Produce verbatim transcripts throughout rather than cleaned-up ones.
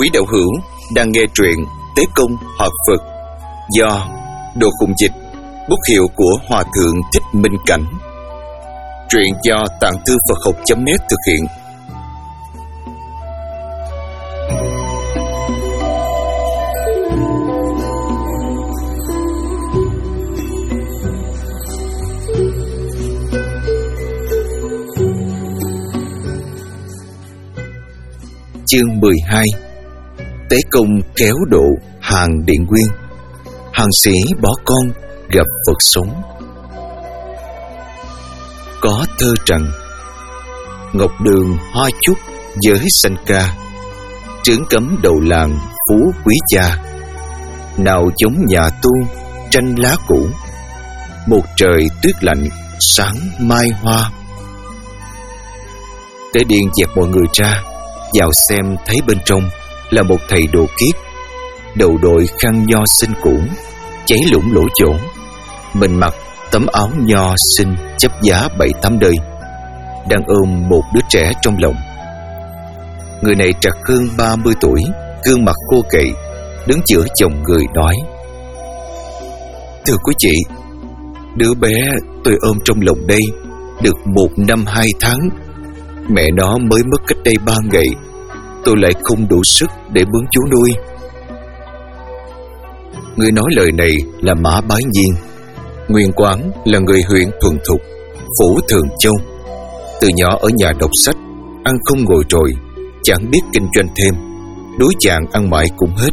Quý đạo hữu đang nghe truyện Tế Công Hợp Phật do Đồ Khùng Dịch, bút hiệu của Hòa Thượng Thích Minh Cảnh. Truyện do Tạng Thư Phật Học chấm net thực hiện. Chương mười hai. Tế Công kéo độ hàng Điện Nguyên. Hàng sĩ bỏ con gặp Phật sống. Có thơ rằng: ngọc đường hoa trúc giới sanh ca, trướng cấm đầu làng phú quý cha. Nào giống nhà tu tranh lá cũ, một trời tuyết lạnh sáng mai hoa. Tế Điền dẹp mọi người ra, vào xem thấy bên trong là một thầy đồ kiết, đầu đội khăn nho xinh cũ, cháy lủng lỗ chỗ. Mình mặc tấm áo nho xinh chấp giá bảy tám đời, đang ôm một đứa trẻ trong lòng. Người này trạc hơn ba mươi tuổi, gương mặt khô quậy, đứng giữa chồng người nói: thưa quý chị, đứa bé tôi ôm trong lòng đây được một năm hai tháng. Mẹ nó mới mất cách đây ba ngày. Tôi lại không đủ sức để mướn chú nuôi. Người nói lời này là Mã Bái Nhiên, nguyên quán là người huyện Thuần Thục, phủ Thường Châu. Từ nhỏ ở nhà đọc sách, ăn không ngồi rồi, chẳng biết kinh doanh thêm, đuối chàng ăn mãi cũng hết.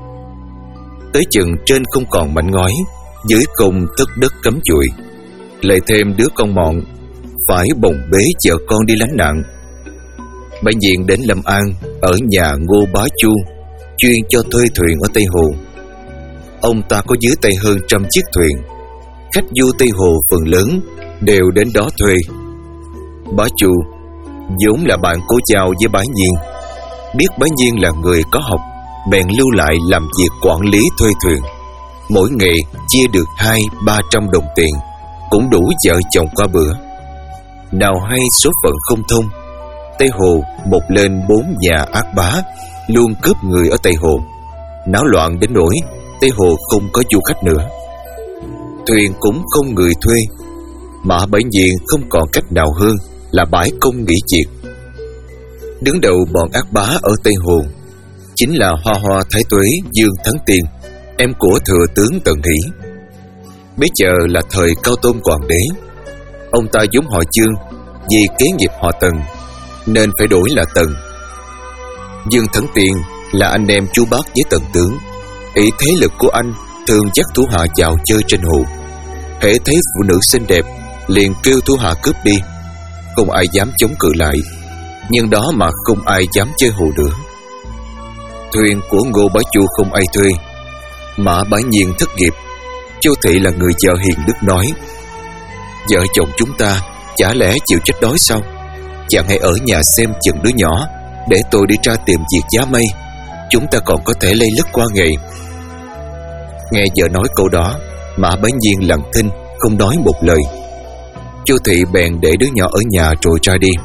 Tới chừng trên không còn mảnh ngói, dưới không tất đất cấm chùi, lại thêm đứa con mọn phải bồng bế vợ con đi lánh nạn. Bệnh viện đến Lâm An, ở nhà Ngô Bá Chu, chuyên cho thuê thuyền ở Tây Hồ. Ông ta có dưới tay hơn trăm chiếc thuyền, khách du Tây Hồ phần lớn đều đến đó thuê. Bá Chu vốn là bạn cố giao với Bái Nhiên, biết Bái Nhiên là người có học, bèn lưu lại làm việc quản lý thuê thuyền. Mỗi ngày chia được hai ba trăm đồng tiền, cũng đủ vợ chồng qua bữa. Nào hay số phận không thông, Tây Hồ một lên bốn nhà ác bá luôn cướp người ở Tây Hồ, náo loạn đến nỗi Tây Hồ không có du khách nữa, thuyền cũng không người thuê. Mã Bái Nhiên không còn cách nào hơn là bãi công nghỉ việc. Đứng đầu bọn ác bá ở Tây Hồ chính là Hoa Hoa Thái Tuế Dương Thắng Tiên, em của thừa tướng Tần Hỷ. Bây giờ là thời Cao Tôn Hoàng đế. Ông ta vốn họ Dương, vì kế nghiệp họ Tần nên phải đổi là Tần. Dương Thắng Tiên là anh em chú bác với Tần tướng. Ý thế lực của anh thường dắt thủ hạ vào chơi trên hồ. Hễ thấy phụ nữ xinh đẹp liền kêu thủ hạ cướp đi, không ai dám chống cự lại. Nhưng đó mà không ai dám chơi hồ nữa. Thuyền của Ngô Bá Chu không ai thuê. Mã Bái Nhiên thất nghiệp. Châu Thị là người vợ hiền đức nói: vợ chồng chúng ta chả lẽ chịu chết đói sao? Chàng hãy ở nhà xem chừng đứa nhỏ, để tôi đi ra tìm việc giá mây, chúng ta còn có thể lây lất qua ngày. Nghe vợ nói câu đó, Mã Bái Nhiên lặng thinh, không nói một lời. Chu Thị bèn để đứa nhỏ ở nhà rồi ra đi.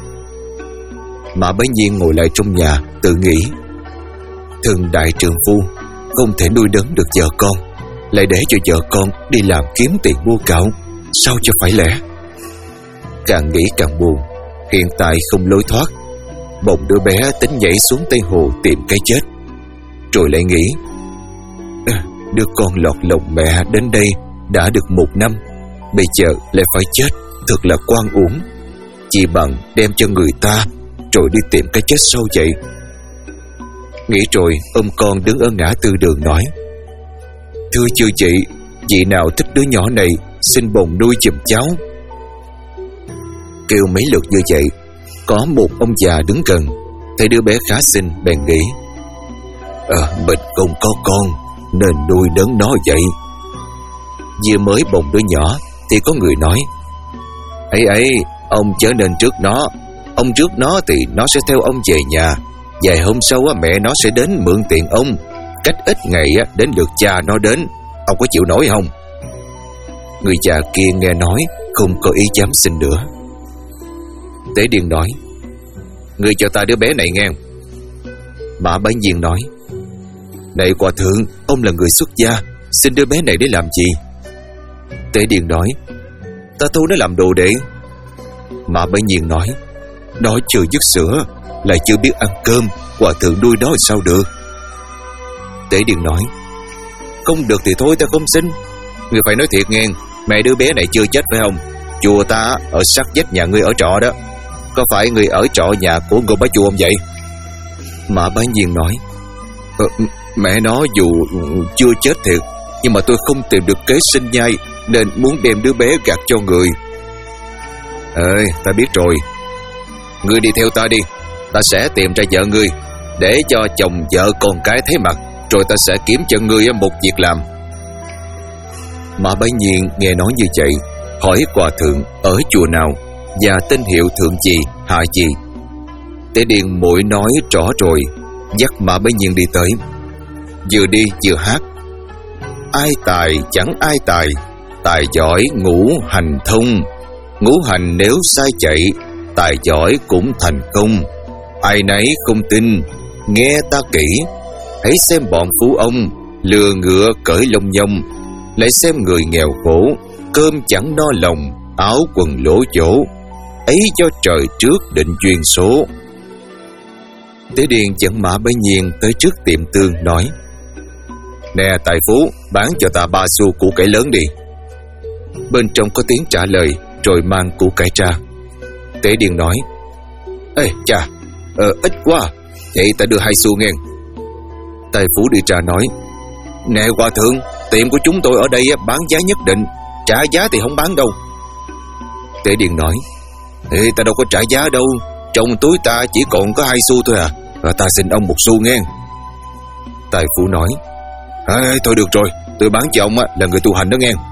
Mã Bái Nhiên ngồi lại trong nhà tự nghĩ: thân đại trượng phu, không thể nuôi đấng được vợ con, lại để cho vợ con đi làm kiếm tiền mua gạo, sao cho phải lẽ. Càng nghĩ càng buồn, hiện tại không lối thoát. Bỗng đứa bé tính nhảy xuống Tây Hồ tìm cái chết. Rồi lại nghĩ: à, đứa con lọt lòng mẹ đến đây đã được một năm, bây giờ lại phải chết, thật là oan uổng. Chỉ bằng đem cho người ta rồi đi tìm cái chết sâu vậy. Nghĩ rồi ôm con đứng ở ngã tư đường nói: thưa chư chị, chị nào thích đứa nhỏ này xin bồng nuôi giùm cháu. Kêu mấy lượt như vậy, có một ông già đứng gần, thấy đứa bé khá xinh bèn nghĩ: à, mình không có con nên nuôi nấng nó vậy. Vừa mới bồng đứa nhỏ thì có người nói: ấy ấy, ông chớ nên trước nó. Ông trước nó thì nó sẽ theo ông về nhà. Vài hôm sau mẹ nó sẽ đến mượn tiền ông. Cách ít ngày đến lượt cha nó đến. Ông có chịu nổi không? Người già kia nghe nói không có ý dám xin nữa. Tế Điền nói: ngươi cho ta đứa bé này nghe. Mã Bái Nhiên nói: Này hòa thượng, ông là người xuất gia, xin đứa bé này để làm gì? Tế Điền nói: Ta thu nó làm đồ đệ. Mã Bái Nhiên nói: Nó chưa dứt sữa, lại chưa biết ăn cơm, hòa thượng nuôi nó sao được? Tế Điền nói: Không được thì thôi, ta không xin. Người phải nói thiệt nghe, mẹ đứa bé này chưa chết phải không? Chùa ta ở sát vách nhà ngươi ở trọ đó. Có phải người ở trọ nhà của Ngô Bá Chu không vậy? Mã Bái Nhiên nói: ờ, Mẹ nó dù chưa chết thiệt, nhưng mà tôi không tìm được kế sinh nhai, nên muốn đem đứa bé gạt cho người. Ê, ta biết rồi. Ngươi đi theo ta đi, ta sẽ tìm ra vợ ngươi, để cho chồng vợ con cái thấy mặt, rồi ta sẽ kiếm cho ngươi một việc làm. Mã Bái Nhiên nghe nói như vậy, hỏi hòa thượng ở chùa nào và tên hiệu thượng gì hạ gì. Tế Điền muội nói rõ rồi, dắt Mã Bái Nhiên đi tới. Vừa đi vừa hát: Ai tài chẳng ai tài, tài giỏi ngũ hành thông. Ngũ hành nếu sai chạy, tài giỏi cũng thành công. Ai nấy không tin, nghe ta kỹ. Hãy xem bọn phú ông lừa ngựa cởi lông nhông, lại xem người nghèo khổ, cơm chẳng no lòng, áo quần lỗ chỗ. Ấy cho trời trước định duyên số. Tế Điền dẫn Mã Bái Nhiên tới trước tiệm tương nói: Nè tài phú, bán cho ta ba xu củ cải lớn đi. Bên trong có tiếng trả lời, rồi mang củ cải ra. Tế Điền nói: Ê chà, ờ, ít quá, vậy ta đưa hai xu nghe. Tài phú đi ra nói: Nè hòa thượng, tiệm của chúng tôi ở đây bán giá nhất định, trả giá thì không bán đâu. Tế Điền nói: Ê, ta đâu có trả giá đâu, trong túi ta chỉ còn có hai xu thôi à, và ta xin ông một xu nghe. Tài phú nói: Ê, thôi được rồi, tôi bán cho ông là người tu hành đó nghe.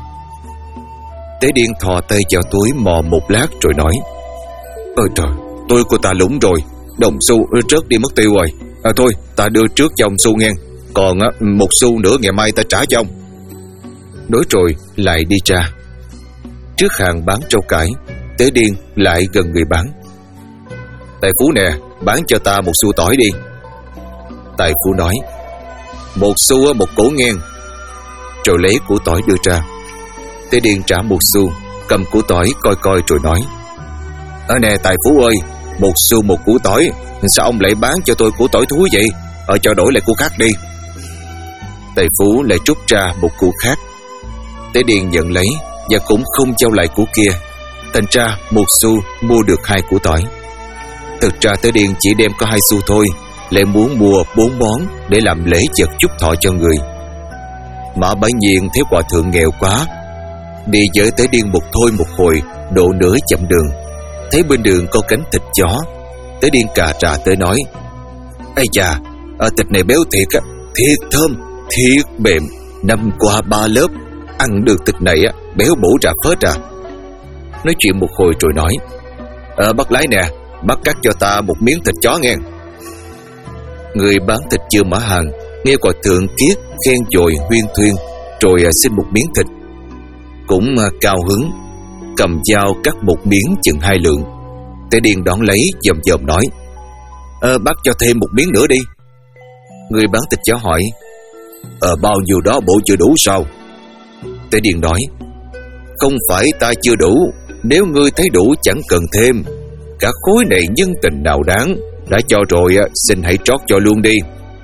Tế Điền thò tay vào túi mò một lát rồi nói: Ôi trời, tôi của ta lũng rồi, đồng xu rớt đi mất tiêu rồi. À thôi, ta đưa trước cho ông xu nghe, còn á, một xu nữa ngày mai ta trả cho ông. Nói rồi lại đi ra. Trước hàng bán rau cải, Tế Điền lại gần người bán: Tài phú nè, bán cho ta một xu tỏi đi. Tài phú nói: Một xu một củ nghe. Rồi lấy củ tỏi đưa ra. Tế Điền trả một xu, cầm củ tỏi coi coi rồi nói: Ở nè tài phú ơi, một xu một củ tỏi, sao ông lại bán cho tôi củ tỏi thúi vậy? Ở cho đổi lại củ khác đi. Tài phú lại rút ra một củ khác. Tế Điền nhận lấy và cũng không trao lại củ kia. Thành ra một xu mua được hai củ tỏi. Thực ra Tế Điền chỉ đem có hai xu thôi, lại muốn mua bốn món để làm lễ vật chúc thọ cho người. Mã Bái Nhiên thấy hòa thượng nghèo quá, đi với Tế Điền một thôi một hồi, độ nửa chặng đường. Thấy bên đường có cánh thịt chó, Tế Điền cà trà tới nói: Ây da, à, thịt này béo thiệt á, thiệt thơm, thiệt mềm, năm qua ba lớp, ăn được thịt này á, béo bổ ra phết à. Nói chuyện một hồi rồi nói: à, Bác lái nè, bác cắt cho ta một miếng thịt chó nghe. Người bán thịt chưa mở hàng, nghe hòa thượng kiết khen dồi huyên thuyên, rồi à, xin một miếng thịt. Cũng à, cao hứng, cầm dao cắt một miếng chừng hai lượng. Tế Điền đón lấy dòm dòm nói: à, Bác cho thêm một miếng nữa đi. Người bán thịt chó hỏi: Ờ bao nhiêu đó bộ chưa đủ sao? Tế Điền nói: Không phải ta chưa đủ, nếu ngươi thấy đủ chẳng cần thêm. Cả khối này nhân tình nào đáng, đã cho rồi xin hãy trót cho luôn đi.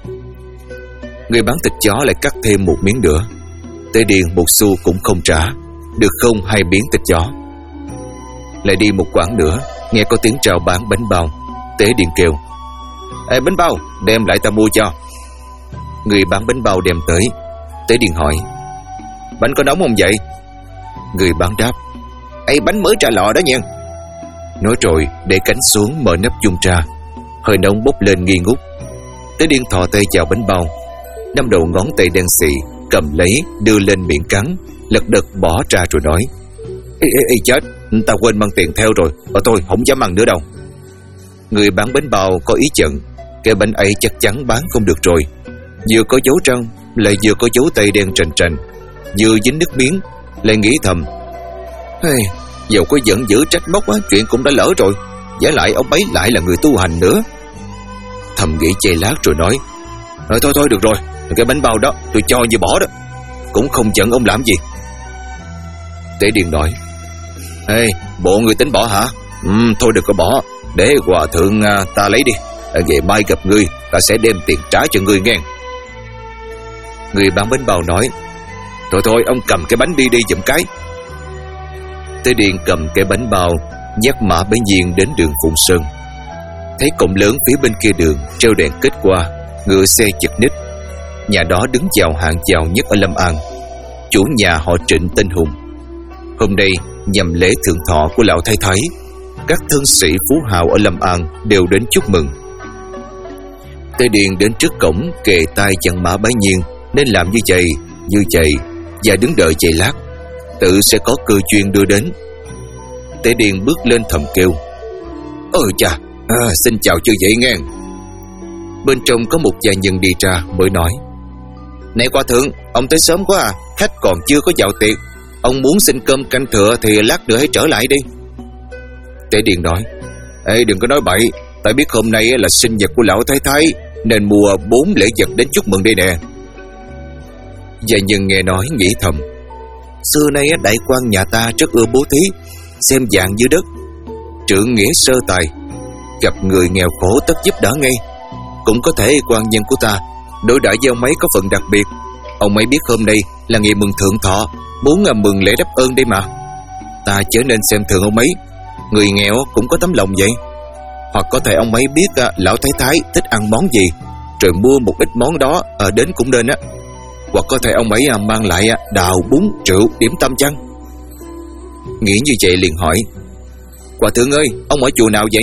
Người bán thịt chó lại cắt thêm một miếng nữa. Tế Điền một xu cũng không trả, được không hai miếng thịt chó. Lại đi một quãng nữa, nghe có tiếng chào bán bánh bao. Tế Điền kêu: Ê bánh bao, đem lại ta mua cho. Người bán bánh bao đem tới. Tế Điền hỏi: Bánh có nóng không vậy? Người bán đáp: Ê bánh mới ra lò đó nha. Nói rồi để cánh xuống mở nắp chung ra. Hơi nóng bốc lên nghi ngút. Tế Điền thò tay vào bánh bao, năm đầu ngón tay đen xì cầm lấy đưa lên miệng cắn, lật đật bỏ ra rồi nói: Ê, ê, ê chết, ta quên mang tiền theo rồi, ở tôi không dám ăn nữa đâu. Người bán bánh bao có ý giận, cái bánh ấy chắc chắn bán không được rồi. Vừa có dấu răng, lại vừa có dấu tay đen trành trành, vừa dính nước miếng, lại nghĩ thầm: Hey, dầu có giận dữ trách móc á, chuyện cũng đã lỡ rồi, giả lại ông ấy lại là người tu hành nữa. Thầm nghĩ chây lát rồi nói: Ờ, thôi thôi được rồi, Cái bánh bao đó tôi cho như bỏ đó, cũng không giận ông làm gì. Tế Điền nói: Ê, bộ người tính bỏ hả? Ừ, thôi đừng có bỏ, để hòa thượng à, ta lấy đi. Ngày mai gặp ngươi, ta sẽ đem tiền trả cho ngươi nghe. Người bán bánh bao nói: Thôi thôi, ông cầm cái bánh đi đi giùm cái. Tế Điền cầm cái bánh bao, dắt Mã Bá Nhiên đến đường Phụng Sơn. Thấy cổng lớn phía bên kia đường treo đèn kết qua, ngựa xe chật ních. Nhà đó đứng vào hạng giàu nhất ở Lâm An, chủ nhà họ Trịnh tên Hùng. Hôm nay nhằm lễ thượng thọ của lão thái thái, các thân sĩ phú hào ở Lâm An đều đến chúc mừng. Tế Điền đến trước cổng, kề tai dặn Mã Bá Nhiên nên làm như vậy, như vậy, và đứng đợi chạy lát, tự sẽ có cơ duyên đưa đến. Tế Điền bước lên thầm kêu: Ôi chà, à, xin chào chư vị nghe. Bên trong có một gia nhân đi ra mới nói: Này hòa thượng, ông tới sớm quá à, khách còn chưa có vào tiệc. Ông muốn xin cơm canh thừa thì lát nữa hãy trở lại đi. Tế Điền nói: Ê, đừng có nói bậy, tại biết hôm nay là sinh nhật của lão thái thái nên mua bốn lễ vật đến chúc mừng đây nè. Gia nhân nghe nói nghĩ thầm: Xưa nay đại quan nhà ta rất ưa bố thí, xem dạng dưới đất, trượng nghĩa sơ tài, gặp người nghèo khổ tất giúp đỡ ngay. Cũng có thể quan nhân của ta đối đãi với ông ấy có phần đặc biệt. Ông ấy biết hôm nay là ngày mừng thượng thọ, muốn mừng lễ đáp ơn đây mà. Ta chớ nên xem thường ông ấy, người nghèo cũng có tấm lòng vậy. Hoặc có thể ông ấy biết à, lão thái thái thích ăn món gì, rồi mua một ít món đó ở đến cũng nên á. Hoặc có thể ông ấy à, mang lại à, đào, bún, rượu, điểm tâm chăng. Nghĩ như vậy liền hỏi: Hòa thượng ơi, ông ở chùa nào vậy?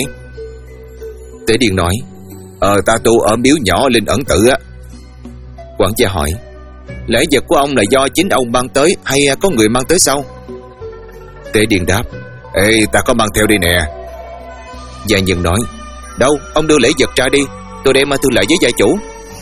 Tế Điền nói: Ờ, ta tu ở miếu nhỏ Linh Ẩn Tự á. Quản gia hỏi: Lễ vật của ông là do chính ông mang tới hay có người mang tới sau? Tế Điền đáp: Ê, ta có mang theo đây nè. Gia nhân nói: Đâu, ông đưa lễ vật ra đi, tôi đem mà tôi lại với gia chủ.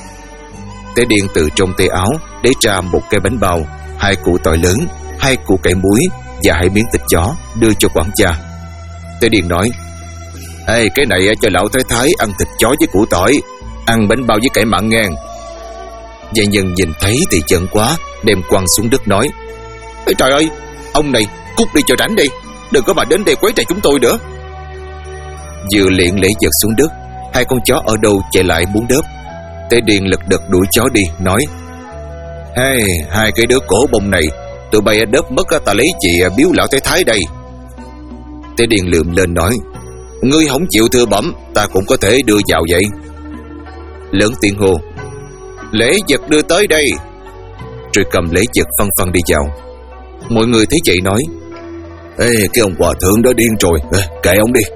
Tế Điền từ trong tay áo lấy ra một cái bánh bao, hai củ tỏi lớn, hai củ cải muối và hai miếng thịt chó đưa cho quản gia. Tế Điền nói: Ê, cái này cho lão thái thái ăn thịt chó với củ tỏi, ăn bánh bao với cải mặn ngang. Gia nhân nhìn thấy thì giận quá, đem quăng xuống đất nói: Ê, trời ơi, ông này cút đi cho rảnh đi, đừng có mà đến đây quấy rầy chúng tôi nữa. Vừa liệng lễ vật xuống đất, hai con chó ở đâu chạy lại muốn đớp. Tế Điền lật đật đuổi chó đi, nói: Hey, hai cái đứa cổ bông này, tụi bay đớp mất ta lấy chị biếu lão thái thái đây. Tế Điền lượm lên nói: Ngươi không chịu thưa bẩm, ta cũng có thể đưa vào vậy. Lớn tiếng hô: Lễ vật đưa tới đây. Rồi cầm lễ vật phân phân đi vào. Mọi người thấy vậy nói: Ê, cái ông hòa thượng đó điên rồi, à, kệ ông đi.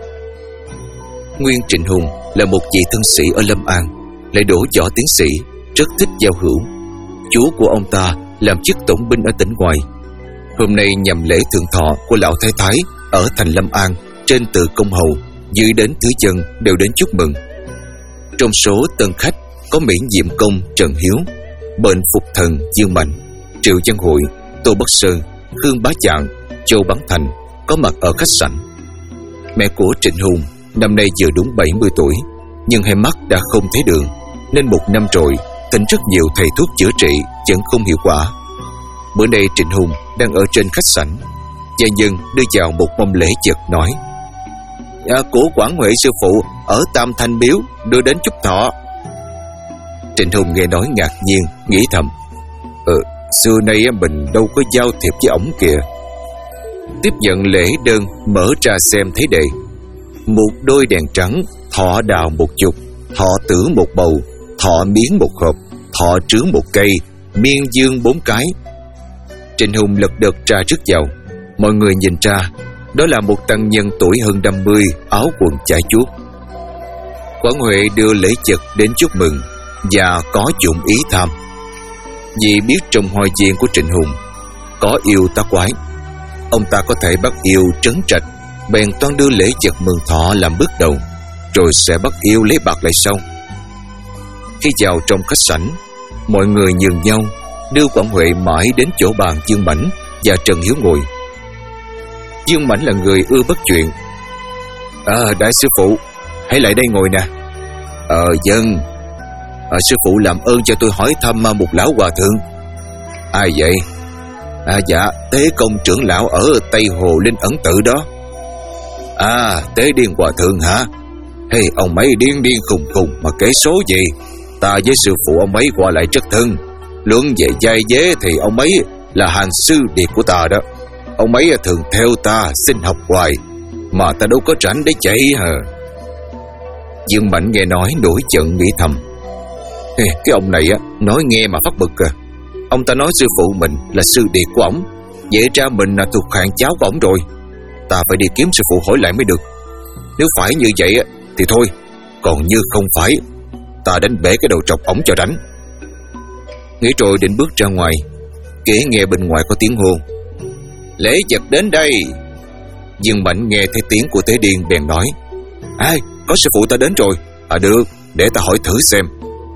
Nguyên Trịnh Hùng là một vị thân sĩ ở Lâm An, lại đổ võ tiến sĩ, rất thích giao hữu. Chú của ông ta làm chức tổng binh ở tỉnh ngoài. Hôm nay nhằm lễ thượng thọ của lão thái thái ở thành Lâm An, trên từ công hầu dưới đến thứ dân đều đến chúc mừng. Trong số tân khách có Miễn Diệm Công Trần Hiếu, Bệnh Phục Thần Dương Mạnh, Triệu Văn Hội, Tô Bắc Sơn, Khương Bá Chạng, Châu Bắn Thành có mặt ở khách sảnh. Mẹ của Trịnh Hùng năm nay vừa đúng bảy mươi tuổi, nhưng hai mắt đã không thấy đường, nên một năm rồi thỉnh rất nhiều thầy thuốc chữa trị vẫn không hiệu quả. Bữa nay Trịnh Hùng đang ở trên khách sảnh, gia nhân đưa vào một mâm lễ vật nói: à, của Quảng Huệ sư phụ ở Tam Thanh Miếu đưa đến chúc thọ. Trịnh Hùng nghe nói ngạc nhiên, nghĩ thầm: Ừ, xưa nay mình đâu có giao thiệp với ổng kìa. Tiếp nhận lễ đơn, mở ra xem thấy đề: một đôi đèn trắng, thọ đào một chục, thọ tử một bầu, thọ miếng một hộp, thọ trướng một cây, miên dương bốn cái. Trịnh Hùng lật đật tra rước vào. Mọi người nhìn ra, đó là một tăng nhân tuổi hơn năm mươi, áo quần chải chuốt. Quảng Huệ đưa lễ vật đến chúc mừng và có dụng ý tham. Vì biết trong hoa viên của Trịnh Hùng có yêu tá quái, ông ta có thể bắt yêu trấn trạch, bèn toan đưa lễ vật mừng thọ làm bước đầu, rồi sẽ bắt yêu lấy bạc lại sau. Khi vào trong khách sảnh, mọi người nhường nhau đưa Quảng Huệ mãi đến chỗ bàn Dương Mãnh và Trần Hiếu ngồi. Dương Mãnh là người ưa bắt chuyện. À, đại sư phụ, hãy lại đây ngồi nè. Ờ, dân. à, Sư phụ làm ơn cho tôi hỏi thăm một lão hòa thượng. Ai vậy? À dạ, Tế Công trưởng lão ở Tây Hồ Linh Ẩn Tự đó. À, Tế Điên hòa thượng hả? Hey, ông mấy điên điên khùng khùng mà kể số gì? Ta với sư phụ ông mấy qua lại rất thân. Luận về giai dế thì ông mấy là hàng sư điệt của ta đó. Ông mấy thường theo ta xin học hoài, mà ta đâu có rảnh để chạy hả? Dương Mạnh nghe nói nổi giận nghĩ thầm. Hey, cái ông này á, nói nghe mà phát bực à. Ông ta nói sư phụ mình là sư điệt của ổng, vậy ra mình là thuộc hạng cháu của ổng rồi. Ta phải đi kiếm sư phụ hỏi lại mới được. Nếu phải như vậy á thì thôi, còn như không phải, ta đánh bể cái đầu trọc ổng cho đánh. Nghĩ rồi định bước ra ngoài, kể nghe bên ngoài có tiếng hô: Lễ vật đến đây. Dương Mạnh nghe thấy tiếng của Tế Điên bèn nói: Ai, có sư phụ ta đến rồi. À được, để ta hỏi thử xem.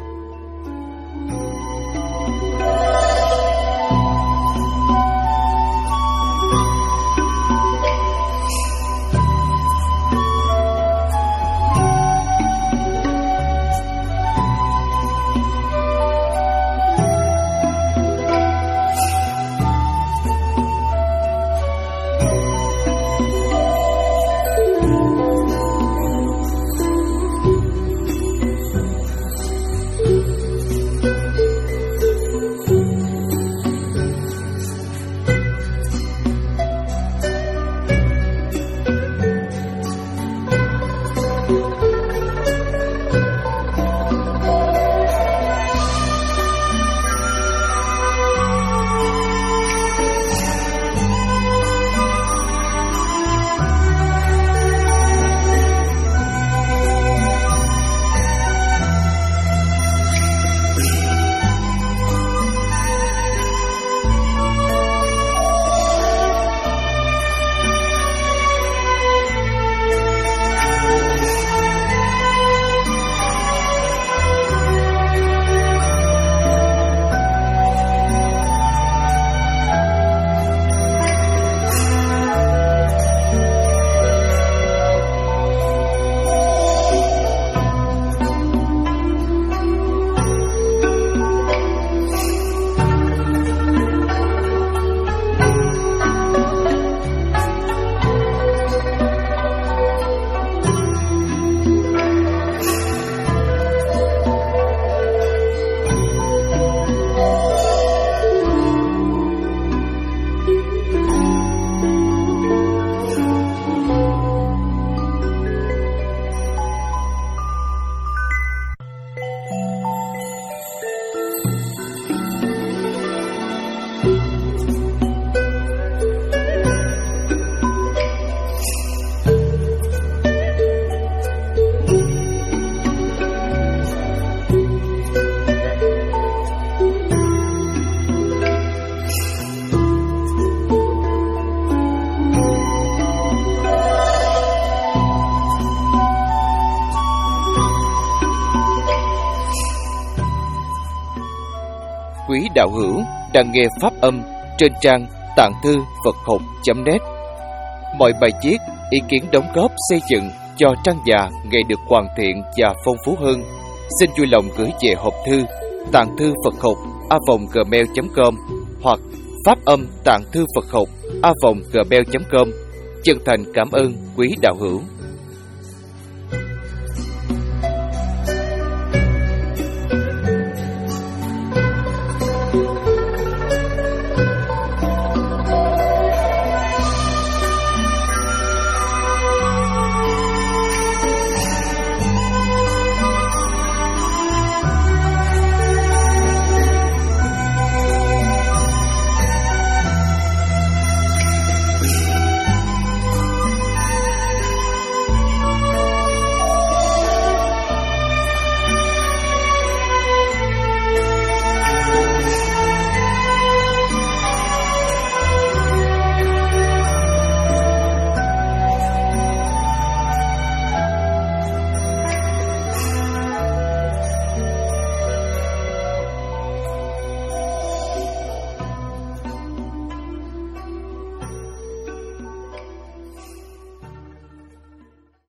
Quý đạo hữu đang nghe pháp âm trên trang tạng thư Phật học chấm net. Mọi bài viết, ý kiến đóng góp xây dựng cho trang già ngày được hoàn thiện và phong phú hơn, xin vui lòng gửi về hộp thư tạng thư Phật học a vòng gmail chấm com hoặc pháp âm tạng thư Phật học a vòng gmail chấm com. Chân thành cảm ơn quý đạo hữu.